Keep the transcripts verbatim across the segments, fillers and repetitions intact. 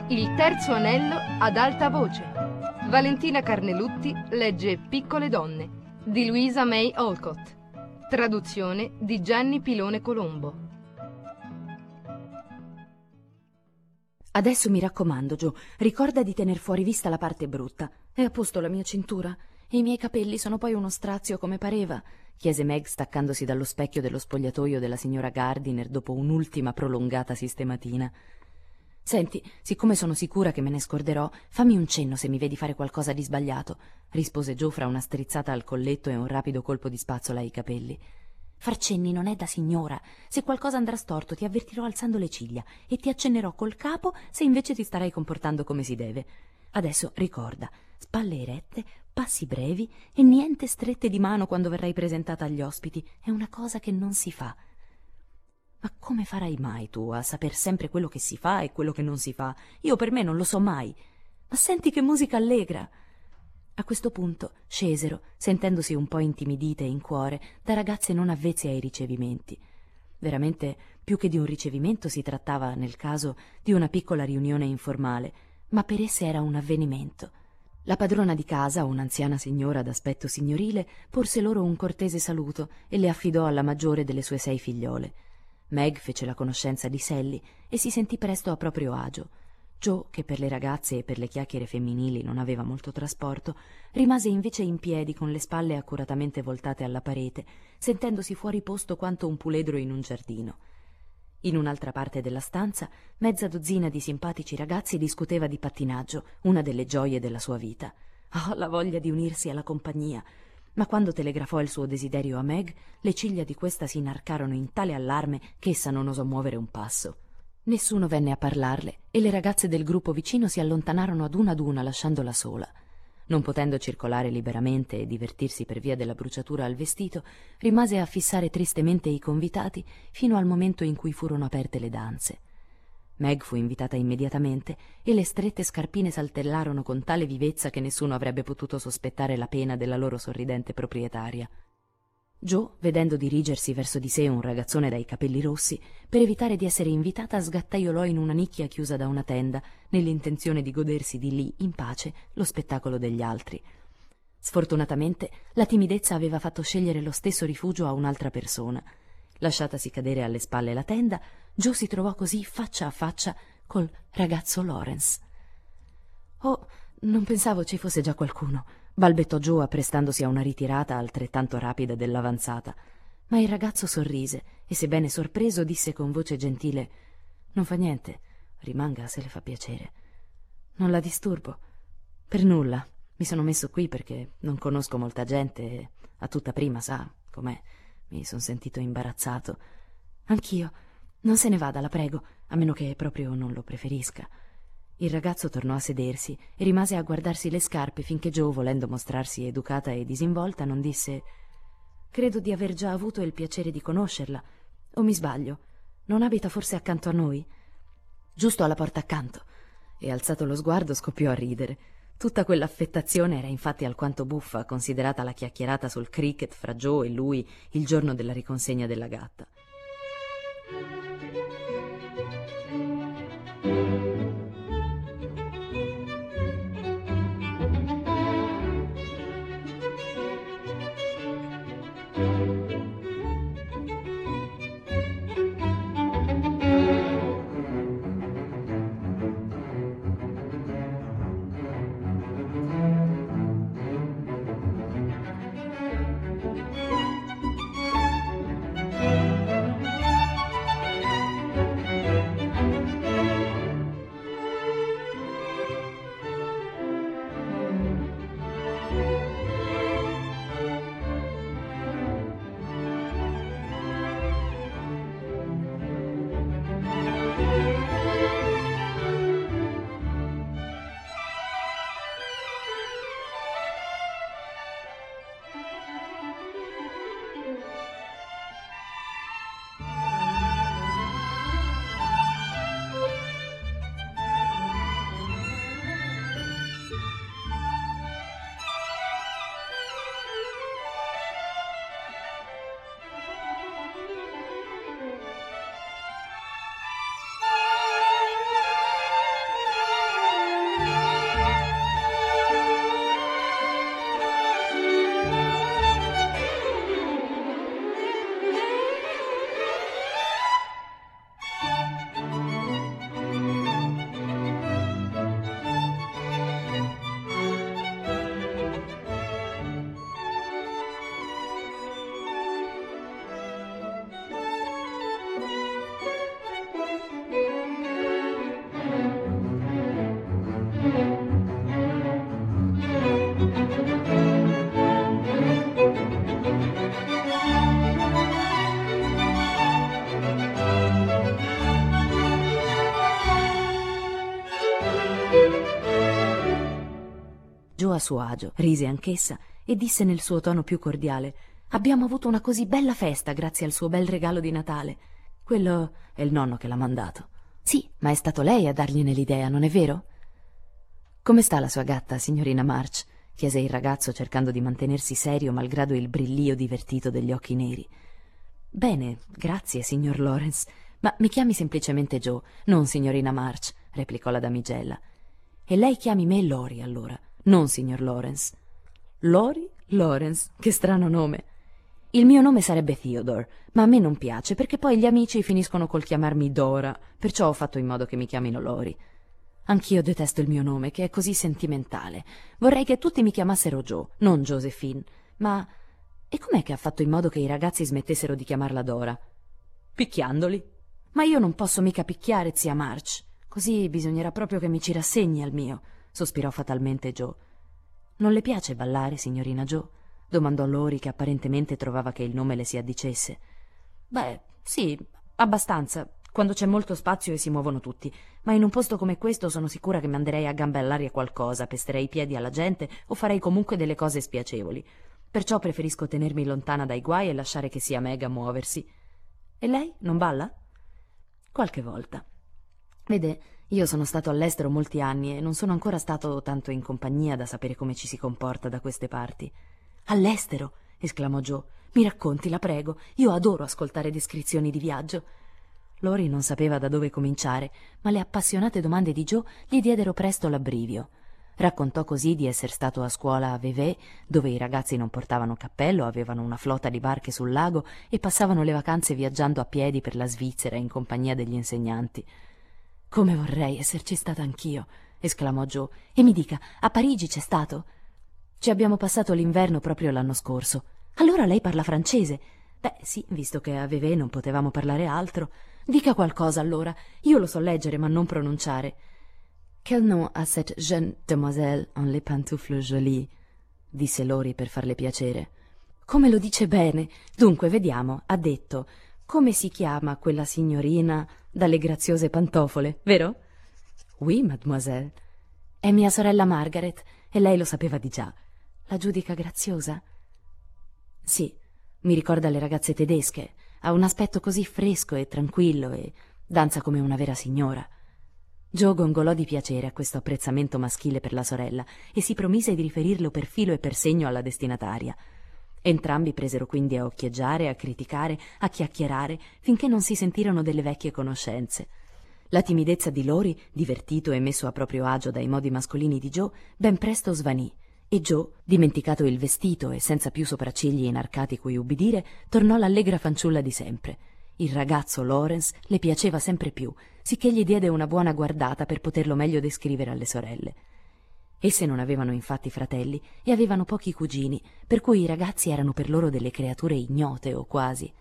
Il terzo anello ad alta voce. Valentina Carnelutti legge Piccole donne di Louisa May Alcott. Traduzione di Gianni Pilone Colombo. Adesso mi raccomando, Joe, ricorda di tener fuori vista la parte brutta. È a posto la mia cintura? E i miei capelli sono poi uno strazio come pareva? Chiese Meg staccandosi dallo specchio dello spogliatoio della signora Gardiner dopo un'ultima prolungata sistematina. Senti, siccome sono sicura che me ne scorderò, fammi un cenno se mi vedi fare qualcosa di sbagliato, rispose Joe fra una strizzata al colletto e un rapido colpo di spazzola ai capelli. Far cenni non è da signora. Se qualcosa andrà storto ti avvertirò alzando le ciglia e ti accennerò col capo se invece ti starai comportando come si deve. Adesso ricorda, spalle erette, passi brevi e niente strette di mano quando verrai presentata agli ospiti. È una cosa che non si fa. Ma come farai mai tu a saper sempre quello che si fa e quello che non si fa? Io per me non lo so mai. Ma senti che musica allegra! A questo punto scesero, sentendosi un po' intimidite in cuore, da ragazze non avvezze ai ricevimenti. Veramente, più che di un ricevimento, si trattava, nel caso, di una piccola riunione informale, ma per esse era un avvenimento. La padrona di casa, un'anziana signora d'aspetto signorile, porse loro un cortese saluto e le affidò alla maggiore delle sue sei figliole. Meg fece la conoscenza di Sally e si sentì presto a proprio agio. Joe, che per le ragazze e per le chiacchiere femminili non aveva molto trasporto, rimase invece in piedi con le spalle accuratamente voltate alla parete, sentendosi fuori posto quanto un puledro in un giardino. In un'altra parte della stanza, mezza dozzina di simpatici ragazzi discuteva di pattinaggio, una delle gioie della sua vita. Oh, la voglia di unirsi alla compagnia! Ma quando telegrafò il suo desiderio a Meg, le ciglia di questa si inarcarono in tale allarme che essa non osò muovere un passo. Nessuno venne a parlarle e le ragazze del gruppo vicino si allontanarono ad una ad una lasciandola sola. Non potendo circolare liberamente e divertirsi per via della bruciatura al vestito, rimase a fissare tristemente i convitati fino al momento in cui furono aperte le danze. Meg fu invitata immediatamente e le strette scarpine saltellarono con tale vivezza che nessuno avrebbe potuto sospettare la pena della loro sorridente proprietaria. Joe, vedendo dirigersi verso di sé un ragazzone dai capelli rossi, per evitare di essere invitata sgattaiolò in una nicchia chiusa da una tenda, nell'intenzione di godersi di lì, in pace, lo spettacolo degli altri. Sfortunatamente, la timidezza aveva fatto scegliere lo stesso rifugio a un'altra persona. Lasciatasi cadere alle spalle la tenda, Joe si trovò così faccia a faccia col ragazzo Lawrence. «Oh, non pensavo ci fosse già qualcuno», balbettò Joe apprestandosi a una ritirata altrettanto rapida dell'avanzata. Ma il ragazzo sorrise e, sebbene sorpreso, disse con voce gentile: «Non fa niente, rimanga se le fa piacere. Non la disturbo. Per nulla. Mi sono messo qui perché non conosco molta gente e a tutta prima, sa com'è, mi son sentito imbarazzato. Anch'io. Non se ne vada, la prego, a meno che proprio non lo preferisca». Il ragazzo tornò a sedersi e rimase a guardarsi le scarpe finché Joe, volendo mostrarsi educata e disinvolta, non disse: «Credo di aver già avuto il piacere di conoscerla. O mi sbaglio? Non abita forse accanto a noi?» «Giusto alla porta accanto». E alzato lo sguardo scoppiò a ridere. Tutta quell'affettazione era infatti alquanto buffa, considerata la chiacchierata sul cricket fra Joe e lui il giorno della riconsegna della gatta. suo agio, rise anch'essa e disse nel suo tono più cordiale: «Abbiamo avuto una così bella festa grazie al suo bel regalo di Natale. Quello è il nonno che l'ha mandato». «Sì, ma è stato lei a dargliene l'idea, non è vero?» «Come sta la sua gatta, signorina March?» chiese il ragazzo, cercando di mantenersi serio malgrado il brillio divertito degli occhi neri. «Bene, grazie, signor Lawrence, ma mi chiami semplicemente Joe, non signorina March», replicò la damigella. «E lei chiami me Lori, allora, non signor Lawrence». «Lori Lawrence, che strano nome». «Il mio nome sarebbe Theodore, ma a me non piace perché poi gli amici finiscono col chiamarmi Dora, perciò ho fatto in modo che mi chiamino Lori. Anch'io detesto il mio nome, che è così sentimentale. Vorrei che tutti mi chiamassero Joe, non Josephine. Ma... e com'è che ha fatto in modo che i ragazzi smettessero di chiamarla Dora?» «Picchiandoli». «Ma io non posso mica picchiare, zia March. Così bisognerà proprio che mi ci rassegni al mio», sospirò fatalmente Joe. «Non le piace ballare, signorina Joe?» domandò Lori, che apparentemente trovava che il nome le si addicesse. «Beh, sì, abbastanza, quando c'è molto spazio e si muovono tutti, ma in un posto come questo sono sicura che manderei a gambe all'aria qualcosa, pesterei i piedi alla gente o farei comunque delle cose spiacevoli. Perciò preferisco tenermi lontana dai guai e lasciare che sia Meg a muoversi». «E lei non balla?» «Qualche volta. Vede, io sono stato all'estero molti anni e non sono ancora stato tanto in compagnia da sapere come ci si comporta da queste parti». «All'estero?» esclamò Joe. «Mi racconti, la prego. Io adoro ascoltare descrizioni di viaggio». Lori non sapeva da dove cominciare, ma le appassionate domande di Joe gli diedero presto l'abbrivio. Raccontò così di essere stato a scuola a Vevey, dove i ragazzi non portavano cappello, avevano una flotta di barche sul lago e passavano le vacanze viaggiando a piedi per la Svizzera in compagnia degli insegnanti. «Come vorrei esserci stata anch'io», esclamò Joe. «E mi dica, a Parigi c'è stato?» «Ci abbiamo passato l'inverno proprio l'anno scorso». «Allora lei parla francese?» «Beh, sì, visto che a Vevey non potevamo parlare altro». «Dica qualcosa, allora. Io lo so leggere, ma non pronunciare». «Quel nom a cette jeune demoiselle en les pantoufles jolies?» disse Lori per farle piacere. «Come lo dice bene. Dunque, vediamo, ha detto: come si chiama quella signorina dalle graziose pantofole, vero?» «Oui, mademoiselle». «È mia sorella Margaret, e lei lo sapeva di già. La giudica graziosa?» «Sì, mi ricorda le ragazze tedesche. Ha un aspetto così fresco e tranquillo e danza come una vera signora». Joe gongolò di piacere a questo apprezzamento maschile per la sorella e si promise di riferirlo per filo e per segno alla destinataria. Entrambi presero quindi a occhieggiare, a criticare, a chiacchierare, finché non si sentirono delle vecchie conoscenze. La timidezza di Lori, divertito e messo a proprio agio dai modi mascolini di Joe, ben presto svanì, e Joe, dimenticato il vestito e senza più sopraccigli inarcati cui ubbidire, tornò l'allegra fanciulla di sempre. Il ragazzo Lawrence le piaceva sempre più, sicché gli diede una buona guardata per poterlo meglio descrivere alle sorelle. Esse non avevano infatti fratelli e avevano pochi cugini, per cui i ragazzi erano per loro delle creature ignote o quasi.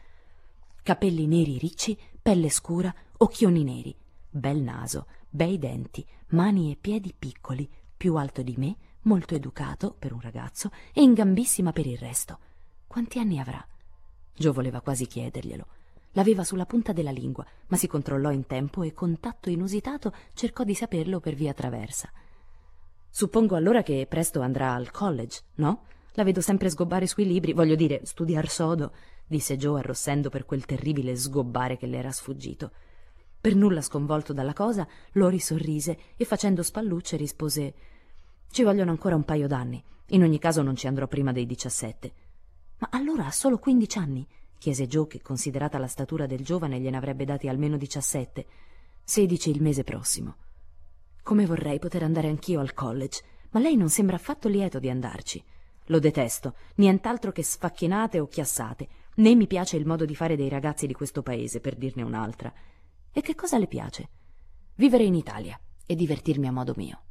Capelli neri ricci, pelle scura, occhioni neri, bel naso, bei denti, mani e piedi piccoli, più alto di me, molto educato per un ragazzo e in gambissima per il resto. Quanti anni avrà? Joe voleva quasi chiederglielo. L'aveva sulla punta della lingua, ma si controllò in tempo e con tatto inusitato cercò di saperlo per via traversa. «Suppongo allora che presto andrà al college, no? La vedo sempre sgobbare sui libri, voglio dire, studiar sodo», disse Joe arrossendo per quel terribile sgobbare che le era sfuggito. Per nulla sconvolto dalla cosa, Lori sorrise e facendo spallucce rispose: «Ci vogliono ancora un paio d'anni. In ogni caso non ci andrò prima dei diciassette». «Ma allora ha solo quindici anni?» chiese Joe, che considerata la statura del giovane gliene avrebbe dati almeno diciassette. «Sedici il mese prossimo». «Come vorrei poter andare anch'io al college, ma lei non sembra affatto lieto di andarci». «Lo detesto, nient'altro che sfacchinate o chiassate, né mi piace il modo di fare dei ragazzi di questo paese, per dirne un'altra». «E che cosa le piace?» «Vivere in Italia e divertirmi a modo mio».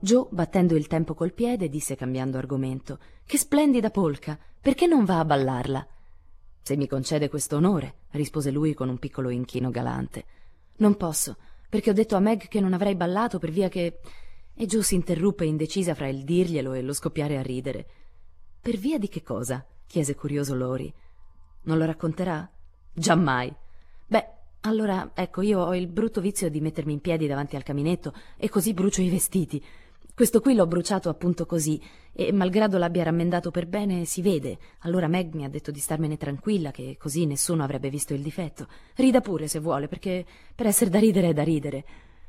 Joe, battendo il tempo col piede, disse cambiando argomento: «Che splendida polka! Perché non va a ballarla?» «Se mi concede questo onore», rispose lui con un piccolo inchino galante. «Non posso, perché ho detto a Meg che non avrei ballato per via che...» E Joe si interruppe indecisa fra il dirglielo e lo scoppiare a ridere. «Per via di che cosa?» chiese curioso Lori. «Non lo racconterà?» «Giammai!» «Beh, allora, ecco, io ho il brutto vizio di mettermi in piedi davanti al caminetto e così brucio i vestiti. Questo qui l'ho bruciato appunto così e, malgrado l'abbia rammendato per bene, si vede. Allora Meg mi ha detto di starmene tranquilla, che così nessuno avrebbe visto il difetto. Rida pure se vuole, perché per essere da ridere è da ridere».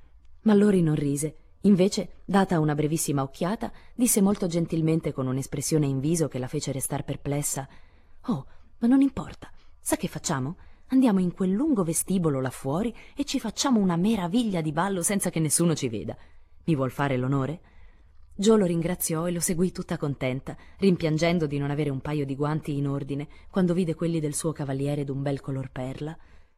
Ma Lori non rise. Invece, data una brevissima occhiata, disse molto gentilmente con un'espressione in viso che la fece restar perplessa: «Oh, ma non importa. Sa che facciamo? Andiamo in quel lungo vestibolo là fuori e ci facciamo una meraviglia di ballo senza che nessuno ci veda. Mi vuol fare l'onore?» Joe lo ringraziò e lo seguì tutta contenta, rimpiangendo di non avere un paio di guanti in ordine quando vide quelli del suo cavaliere d'un bel color perla.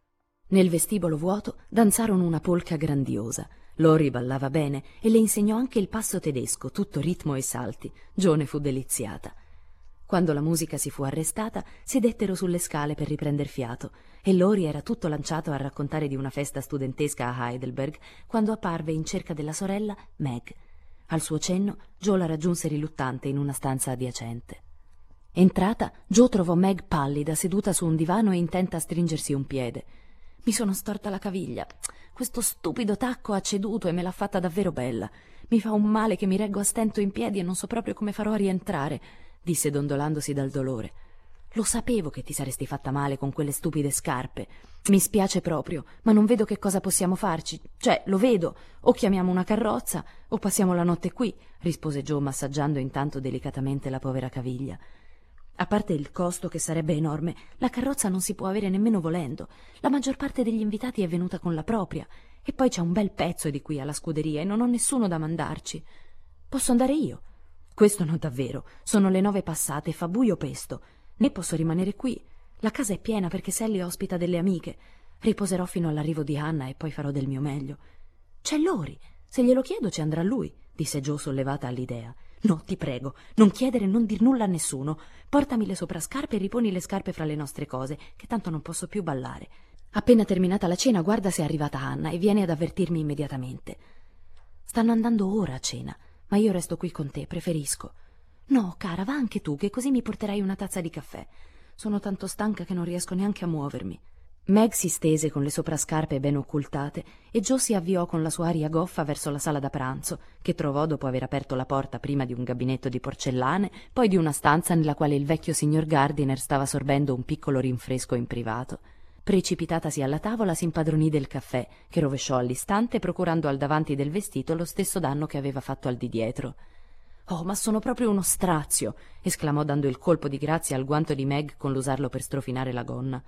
Nel vestibolo vuoto danzarono una polka grandiosa. Lori ballava bene e le insegnò anche il passo tedesco, tutto ritmo e salti. Joe ne fu deliziata. Quando la musica si fu arrestata, sedettero sulle scale per riprender fiato e Lori era tutto lanciato a raccontare di una festa studentesca a Heidelberg quando apparve in cerca della sorella Meg. Al suo cenno, Joe la raggiunse riluttante in una stanza adiacente. Entrata, Joe trovò Meg pallida, seduta su un divano e intenta a stringersi un piede. «Mi sono storta la caviglia. Questo stupido tacco ha ceduto e me l'ha fatta davvero bella. Mi fa un male che mi reggo a stento in piedi e non so proprio come farò a rientrare», disse dondolandosi dal dolore. «Lo sapevo che ti saresti fatta male con quelle stupide scarpe. Mi spiace proprio, ma non vedo che cosa possiamo farci. Cioè, lo vedo, o chiamiamo una carrozza o passiamo la notte qui», rispose Joe massaggiando intanto delicatamente la povera caviglia. «A parte il costo che sarebbe enorme, la carrozza non si può avere nemmeno volendo. La maggior parte degli invitati è venuta con la propria. E poi c'è un bel pezzo di qui alla scuderia e non ho nessuno da mandarci. Posso andare io?» «Questo no, davvero. Sono le nove passate e fa buio pesto. Né posso rimanere qui. La casa è piena perché Sally ospita delle amiche. Riposerò fino all'arrivo di Hannah e poi farò del mio meglio». «C'è Lori. Se glielo chiedo ci andrà lui», disse Joe sollevata all'idea. «No, ti prego, non chiedere e non dir nulla a nessuno. Portami le soprascarpe e riponi le scarpe fra le nostre cose, che tanto non posso più ballare. Appena terminata la cena, guarda se è arrivata Hannah e vieni ad avvertirmi immediatamente». «Stanno andando ora a cena, ma io resto qui con te, preferisco». «No, cara, va anche tu, che così mi porterai una tazza di caffè. Sono tanto stanca che non riesco neanche a muovermi». Meg si stese con le soprascarpe ben occultate e Joe si avviò con la sua aria goffa verso la sala da pranzo, che trovò dopo aver aperto la porta prima di un gabinetto di porcellane, poi di una stanza nella quale il vecchio signor Gardiner stava sorbendo un piccolo rinfresco in privato. Precipitatasi alla tavola si impadronì del caffè, che rovesciò all'istante procurando al davanti del vestito lo stesso danno che aveva fatto al di dietro. «Oh, ma sono proprio uno strazio!» esclamò dando il colpo di grazia al guanto di Meg con l'usarlo per strofinare la gonna.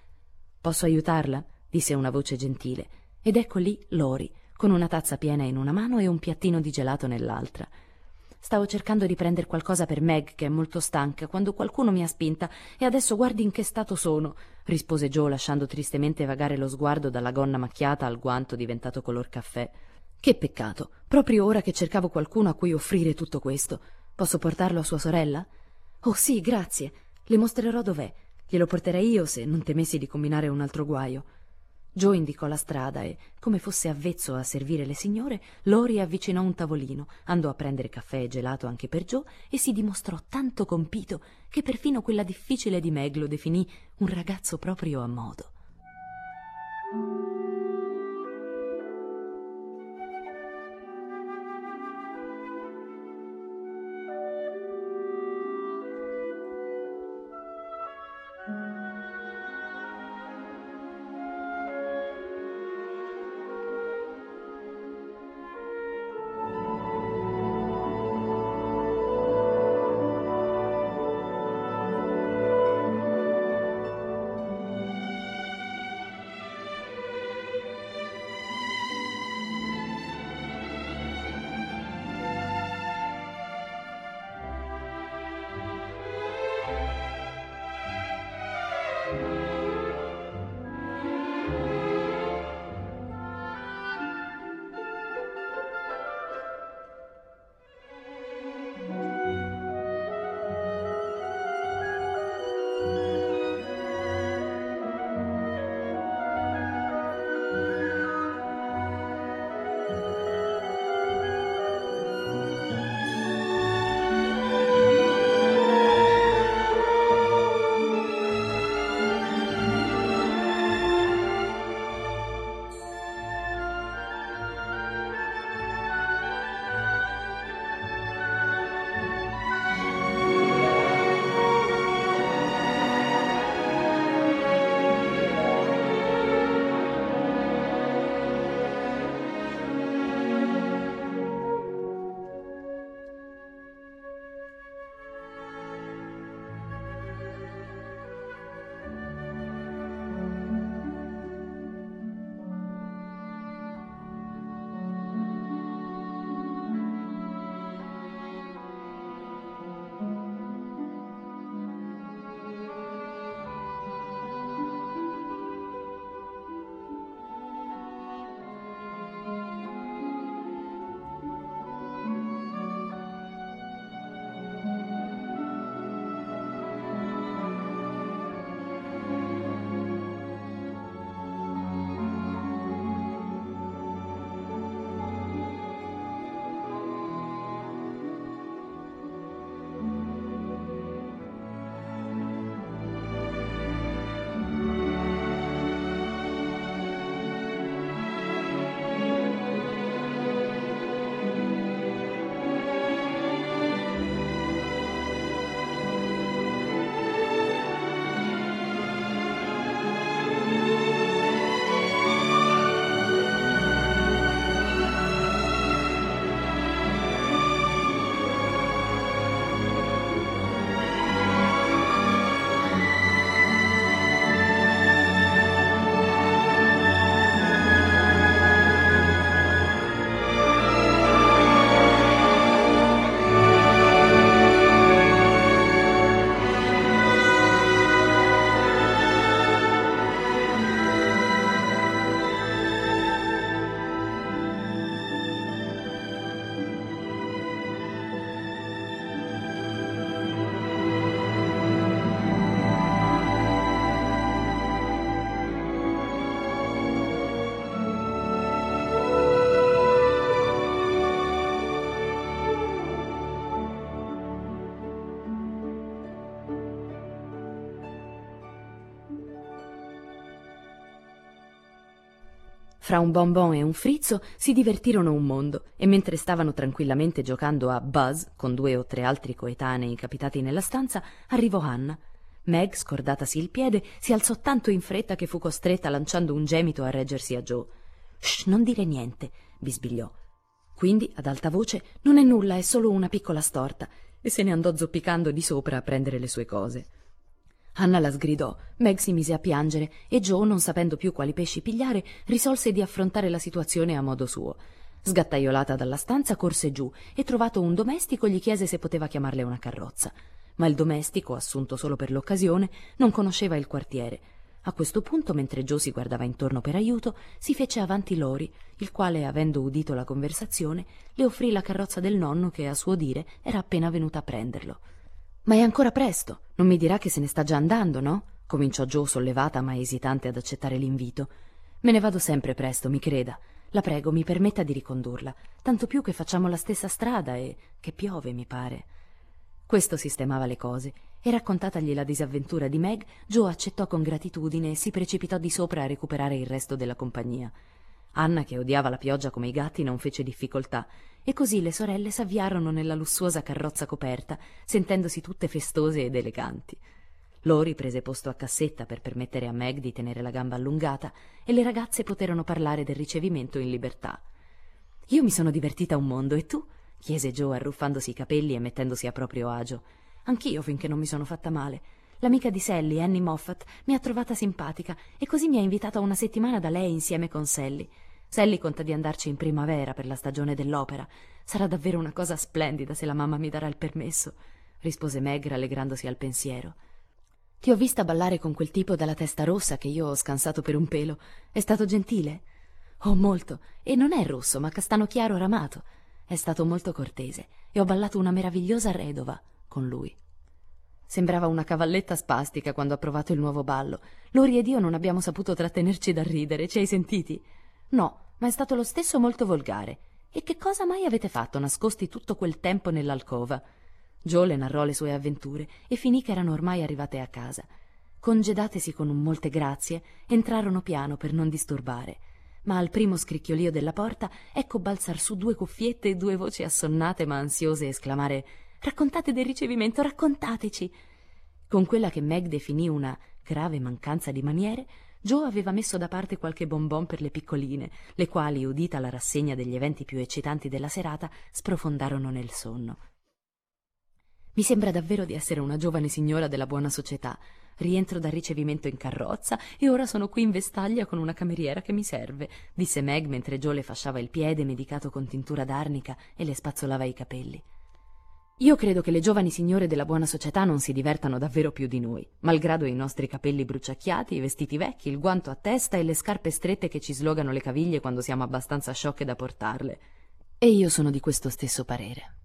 «Posso aiutarla?» disse una voce gentile, ed ecco lì Lori, con una tazza piena in una mano e un piattino di gelato nell'altra. «Stavo cercando di prender qualcosa per Meg, che è molto stanca, quando qualcuno mi ha spinta, e adesso guardi in che stato sono», rispose Joe lasciando tristemente vagare lo sguardo dalla gonna macchiata al guanto diventato color caffè. «Che peccato, proprio ora che cercavo qualcuno a cui offrire tutto questo. Posso portarlo a sua sorella?» «Oh sì, grazie. Le mostrerò dov'è. Glielo porterei io se non temessi di combinare un altro guaio». Joe indicò la strada e, come fosse avvezzo a servire le signore, Lori avvicinò un tavolino, andò a prendere caffè e gelato anche per Joe e si dimostrò tanto compito che perfino quella difficile di Meg lo definì un ragazzo proprio a modo. Fra un bonbon e un frizzo si divertirono un mondo e mentre stavano tranquillamente giocando a Buzz con due o tre altri coetanei capitati nella stanza, arrivò Hannah. Meg, scordatasi il piede, si alzò tanto in fretta che fu costretta, lanciando un gemito, a reggersi a Joe. «Shh, non dire niente», bisbigliò. Quindi, ad alta voce, «Non è nulla, è solo una piccola storta», e se ne andò zoppicando di sopra a prendere le sue cose. Hannah la sgridò, Meg si mise a piangere e Joe, non sapendo più quali pesci pigliare, risolse di affrontare la situazione a modo suo. Sgattaiolata dalla stanza, corse giù e, trovato un domestico, gli chiese se poteva chiamarle una carrozza. Ma il domestico, assunto solo per l'occasione, non conosceva il quartiere. A questo punto, mentre Joe si guardava intorno per aiuto, si fece avanti Lori, il quale, avendo udito la conversazione, le offrì la carrozza del nonno che, a suo dire, era appena venuta a prenderlo. «Ma è ancora presto, non mi dirà che se ne sta già andando, no?» cominciò Joe, sollevata ma esitante ad accettare l'invito. «Me ne vado sempre presto, mi creda. La prego, mi permetta di ricondurla, tanto più che facciamo la stessa strada e che piove, mi pare». Questo sistemava le cose, e raccontatagli la disavventura di Meg, Joe accettò con gratitudine e si precipitò di sopra a recuperare il resto della compagnia. Hannah, che odiava la pioggia come i gatti, non fece difficoltà, e così le sorelle s'avviarono nella lussuosa carrozza coperta, sentendosi tutte festose ed eleganti. Lori prese posto a cassetta per permettere a Meg di tenere la gamba allungata, e le ragazze poterono parlare del ricevimento in libertà. «Io mi sono divertita un mondo, e tu?» chiese Joe, arruffandosi i capelli e mettendosi a proprio agio. «Anch'io, finché non mi sono fatta male. L'amica di Sally, Annie Moffat, mi ha trovata simpatica e così mi ha invitato a una settimana da lei insieme con Sally. Sally conta di andarci in primavera per la stagione dell'opera. Sarà davvero una cosa splendida se la mamma mi darà il permesso», rispose Meg, rallegrandosi al pensiero. «Ti ho vista ballare con quel tipo dalla testa rossa che io ho scansato per un pelo. È stato gentile?» «Oh, molto. E non è rosso, ma castano chiaro ramato. È stato molto cortese e ho ballato una meravigliosa redova con lui. Sembrava una cavalletta spastica quando ha provato il nuovo ballo. Lori ed io non abbiamo saputo trattenerci dal ridere. Ci hai sentiti?» «No, ma è stato lo stesso molto volgare. E che cosa mai avete fatto nascosti tutto quel tempo nell'alcova?» Joe le narrò le sue avventure e finì che erano ormai arrivate a casa. Congedatesi con un molte grazie, entrarono piano per non disturbare. Ma al primo scricchiolio della porta ecco balzar su due cuffiette e due voci assonnate ma ansiose esclamare: «Raccontate del ricevimento, raccontateci!» Con quella che Meg definì una grave mancanza di maniere, Joe aveva messo da parte qualche bonbon per le piccoline, le quali, udita la rassegna degli eventi più eccitanti della serata, sprofondarono nel sonno. «Mi sembra davvero di essere una giovane signora della buona società. Rientro dal ricevimento in carrozza e ora sono qui in vestaglia con una cameriera che mi serve», disse Meg mentre Joe le fasciava il piede medicato con tintura d'arnica e le spazzolava i capelli. «Io credo che le giovani signore della buona società non si divertano davvero più di noi, malgrado i nostri capelli bruciacchiati, i vestiti vecchi, il guanto a testa e le scarpe strette che ci slogano le caviglie quando siamo abbastanza sciocche da portarle. E io sono di questo stesso parere».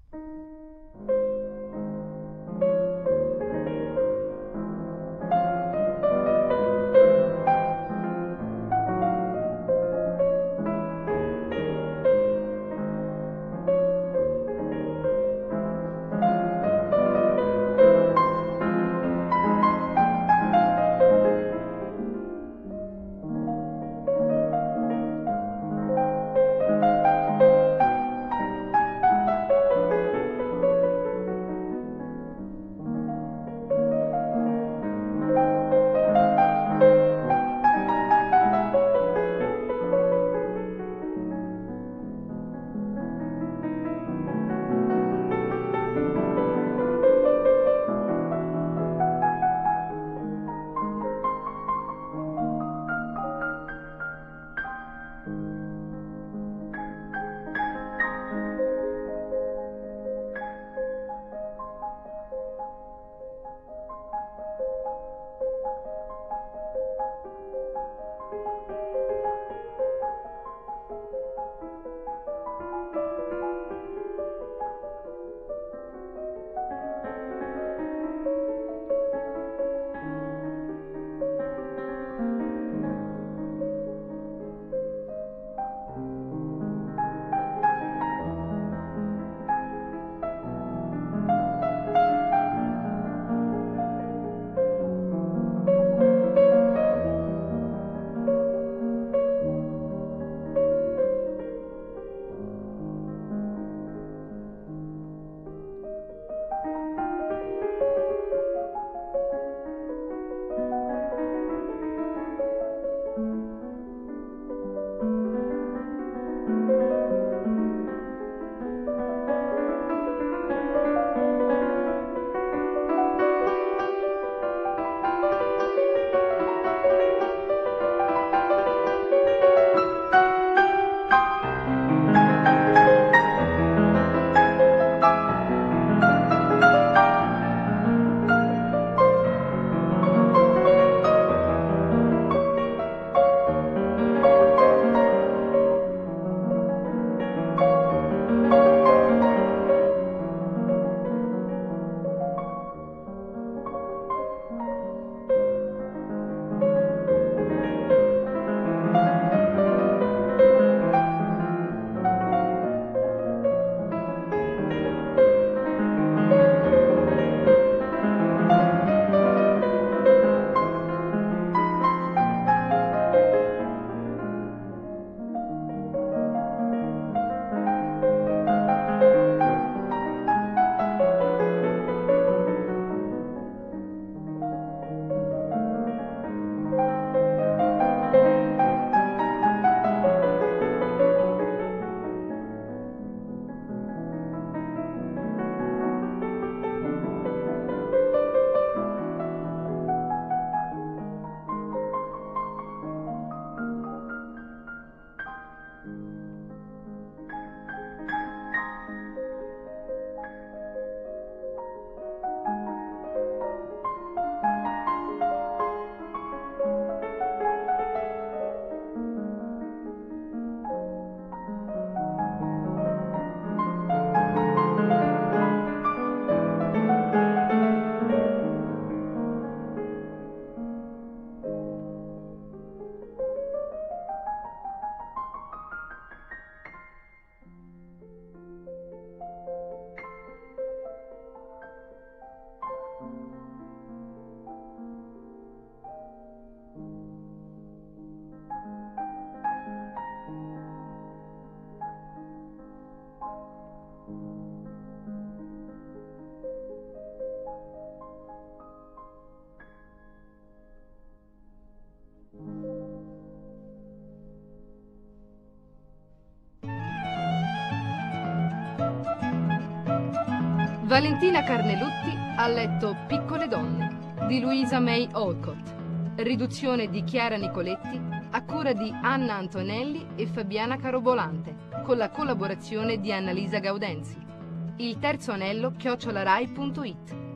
Valentina Carnelutti ha letto Piccole donne di Louisa May Alcott. Riduzione di Chiara Nicoletti a cura di Anna Antonelli e Fabiana Carobolante, con la collaborazione di Annalisa Gaudenzi. Il terzo anello chiocciolarai punto it.